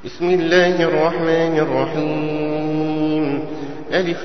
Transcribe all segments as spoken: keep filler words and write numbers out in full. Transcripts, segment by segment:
بسم الله الرحمن الرحيم. ألف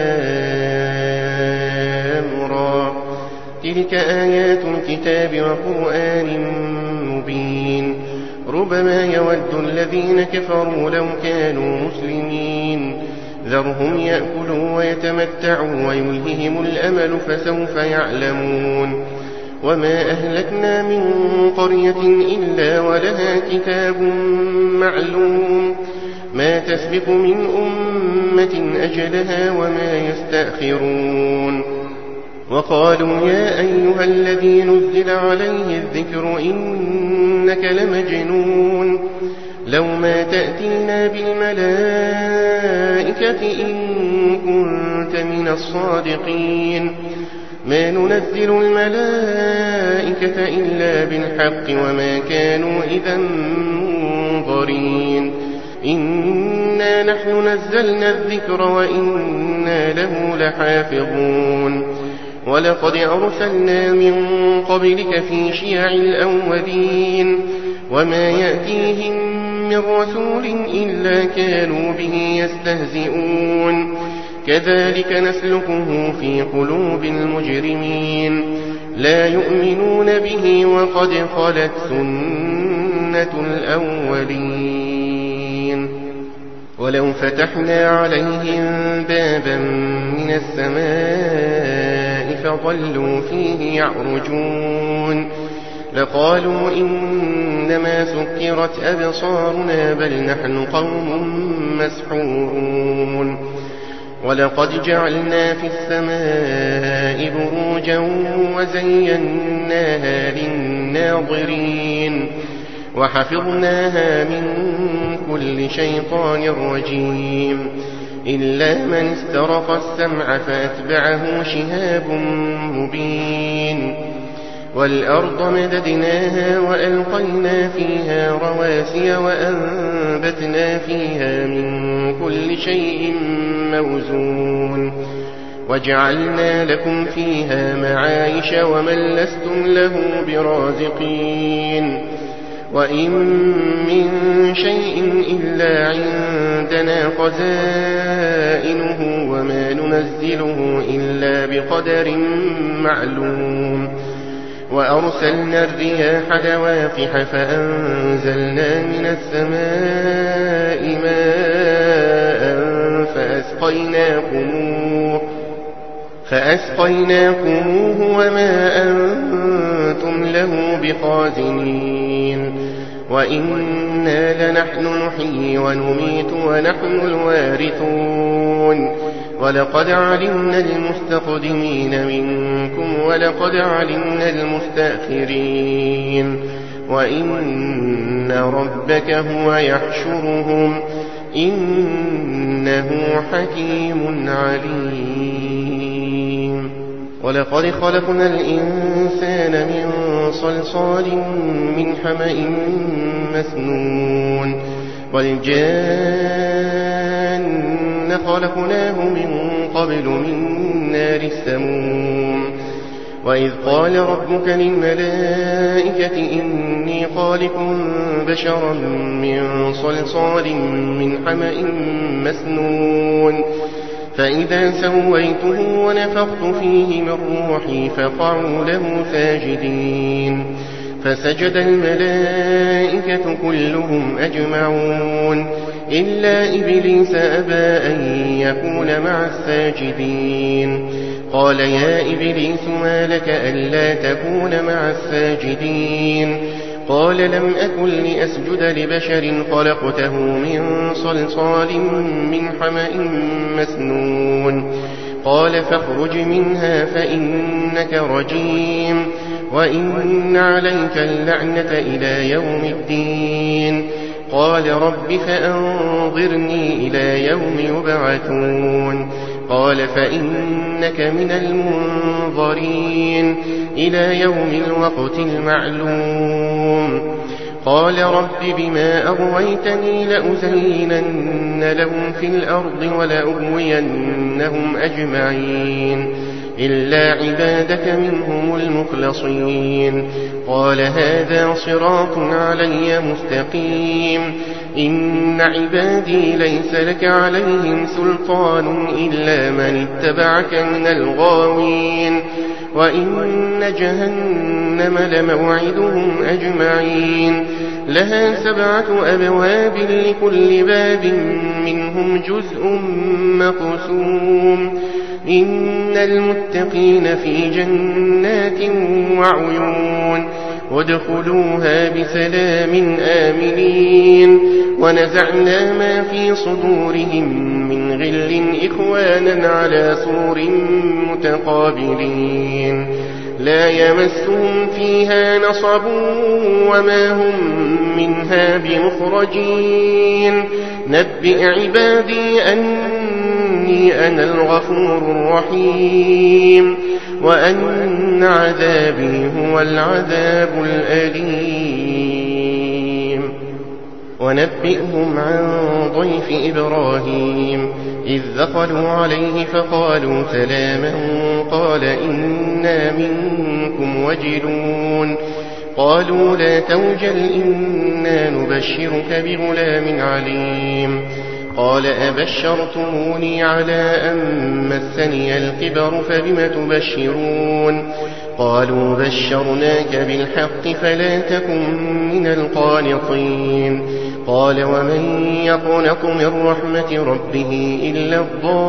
لام را. تلك آيات الكتاب وقرآن مبين. ربما يود الذين كفروا لو كانوا مسلمين. ذرهم يأكلوا ويتمتعوا ويلههم الأمل فسوف يعلمون. وما أهلكنا من قرية إلا ولها كتاب معلوم ما تسبق من أمة أجلها وما يستأخرون. وقالوا يا أيها الذي نزل عليه الذكر إنك لمجنون لو ما تأتينا بالملائكة إن كنت من الصادقين. ما ننزل الملائكة إلا بالحق وما كانوا إذا منظرين. إنا نحن نزلنا الذكر وإنا له لحافظون. ولقد أرسلنا من قبلك في شيع الأولين وما يأتيهم من رسول إلا كانوا به يستهزئون. كذلك نسلكه في قلوب المجرمين لا يؤمنون به وقد خلت سنة الأولين. ولو فتحنا عليهم بابا من السماء فظلوا فيه يعرجون لقالوا إنما سكرت أبصارنا بل نحن قوم مسحورون. ولقد جعلنا في السماء بروجا وزيناها للناظرين وحفظناها من كل شيطان رجيم إلا من استرق السمع فأتبعه شهاب مبين. والأرض مددناها وألقينا فيها رواسي وأنبتنا فيها من كل شيء موزون وجعلنا لكم فيها معايش ومن لستم له برازقين. وإن من شيء إلا عندنا خزائنه وما ننزله إلا بقدر معلوم. وأرسلنا الرياح لواقح فأنزلنا من السماء ماء فأسقيناكموه, فأسقيناكموه وما أنتم له بخازنين. وإنا لنحن نحيي ونميت ونحن الوارثون. ولقد علمنا المستقدمين منكم ولقد علمنا المستأخرين. وإن ربك هو يحشرهم إنه حكيم عليم. ولقد خلقنا الإنسان من صلصال من حمأ مسنون والجان خلقناه من قبل من نار السموم. وإذ قال ربك للملائكة إني خالق بشرا من صلصال من حمأ مسنون فإذا سويته ونفخت فيه من روحي فقعوا له ساجدين. فسجد الملائكة كلهم أجمعون إلا إبليس أبى أن يكون مع الساجدين. قال يا إبليس ما لك ألا تكون مع الساجدين؟ قال لم أكن لأسجد لبشر خلقته من صلصال من حمأ مسنون. قال فاخرج منها فإنك رجيم وإن عليك اللعنة إلى يوم الدين. قال رب فأنظرني إلى يوم يبعثون. قال فإنك من المنظرين إلى يوم الوقت المعلوم. قال رب بما أغويتني لأزينن لهم في الأرض ولأغوينهم أجمعين إلا عبادك منهم المخلصين. قال هذا صراط علي مستقيم. إن عبادي ليس لك عليهم سلطان إلا من اتبعك من الغاوين. وإن جهنم لموعدهم أجمعين. لها سبعة أبواب لكل باب منهم جزء مقسوم. إن المتقين في جنات وعيون. وادخلوها بسلام آمنين. ونزعنا ما في صدورهم من غل إخوانا على سور متقابلين. لا يمسهم فيها نصب وما هم منها بمخرجين. نبئ عبادي أني أنا الغفور الرحيم وأن عذابي هو العذاب الأليم. ونبئهم عن ضيف إبراهيم إذ دخلوا عليه فقالوا سلاما قال إنا منكم وجلون. قالوا لا توجل إنا نبشرك بغلام عليم. قال أبشرتموني على أن مسني الكبر فبم تبشرون. قالوا بشرناك بالحق فلا تكن من القانطين. قال ومن يقنط من رحمة ربه إلا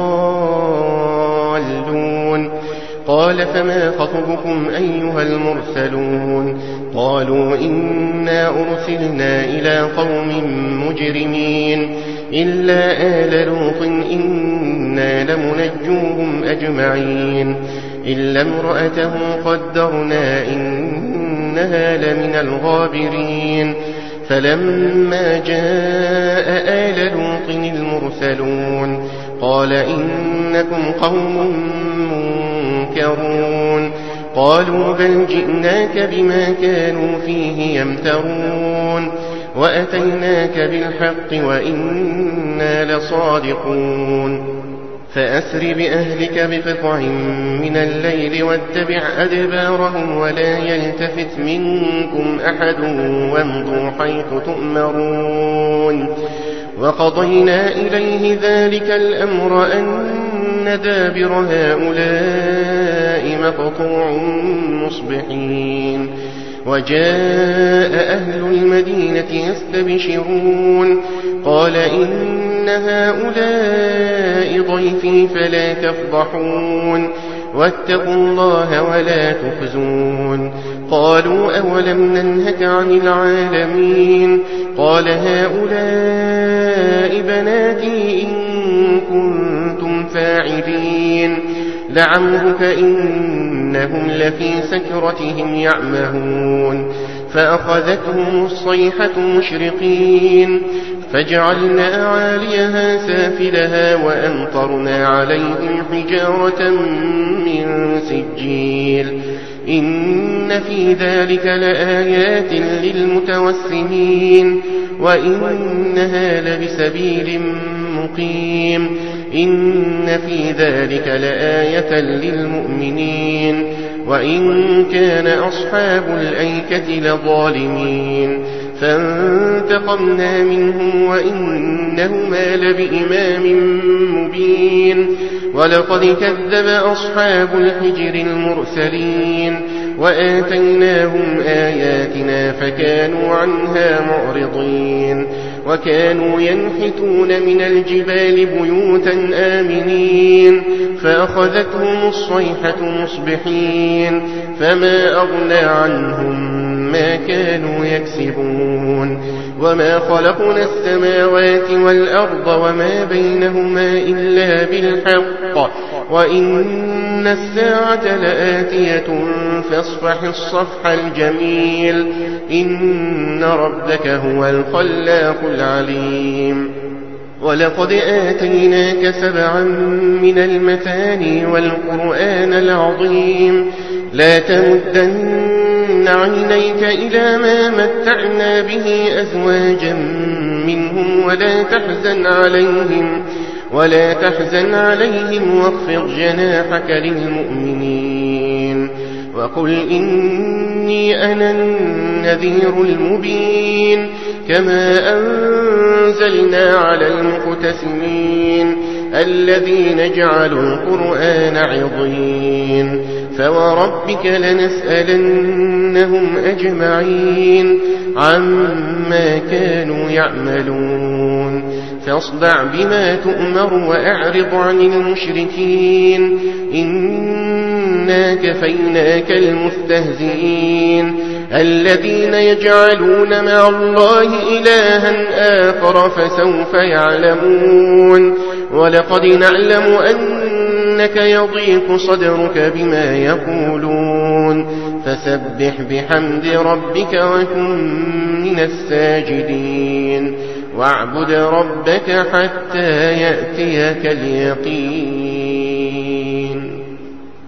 الضالون. قال فما خطبكم أيها المرسلون. قالوا إنا أرسلنا إلى قوم مجرمين إلا آل لوط إنا لمنجوهم أجمعين إلا امرأته قدرنا إنها لمن الغابرين. فلما جاء آل لوط المرسلون قال إنكم قوم منكرون. قالوا بل جئناك بما كانوا فيه يمترون وأتيناك بالحق وإنا لصادقون. فأسر بأهلك بقطع من الليل واتبع أدبارهم ولا يلتفت منكم أحد وامضوا حيث تؤمرون. وقضينا إليه ذلك الأمر أن دابر هؤلاء مقطوع مصبحين. وجاء أهل المدينة يستبشرون قال إن هؤلاء ضيفي فلا تفضحون واتقوا الله ولا تخزون. قالوا أولم ننهك عن العالمين. قال هؤلاء بناتي إن كنتم فاعلين. لعمرك إنهم لفي سكرتهم يعمهون. فأخذتهم الصيحة مشرقين فجعلنا عاليها سافلها وأمطرنا عليهم حجارة من سجيل. إن في ذلك لآيات للمتوسمين وإنها لبسبيل مقيم. إن في ذلك لآية للمؤمنين وإن كان أصحاب الأيكة لظالمين. فانتقمنا منهم وإنهما لبإمام مبين. ولقد كذب أصحاب الحجر المرسلين وآتيناهم آياتنا فكانوا عنها معرضين. وكانوا ينحتون من الجبال بيوتا آمنين فأخذتهم الصيحة مصبحين فما أغنى عنهم ما كانوا يكسبون. وما خلقنا السماوات والأرض وما بينهما إلا بالحق وإن الساعة لآتية فاصفح الصفح الجميل. إن ربك هو الخلاق العليم. ولقد آتيناك سبعا من المثاني والقرآن العظيم. لا تمدن عينيك إلى ما متعنا به أزواجا منهم ولا تحزن عليهم ولا تحزن عليهم واخفض جناحك للمؤمنين وقل إني أنا النذير المبين كما أنزلنا على المقتسمين الذين جعلوا القرآن عضين فوربك لنسألنهم أجمعين عما كانوا يعملون فاصدع بما تؤمر وأعرض عن المشركين إنا كفيناك المستهزئين الذين يجعلون مع الله إلها آخر فسوف يعلمون ولقد نعلم أنك يضيق صدرك بما يقولون فسبح بحمد ربك وكن من الساجدين واعبد ربك حتى يأتيك اليقين.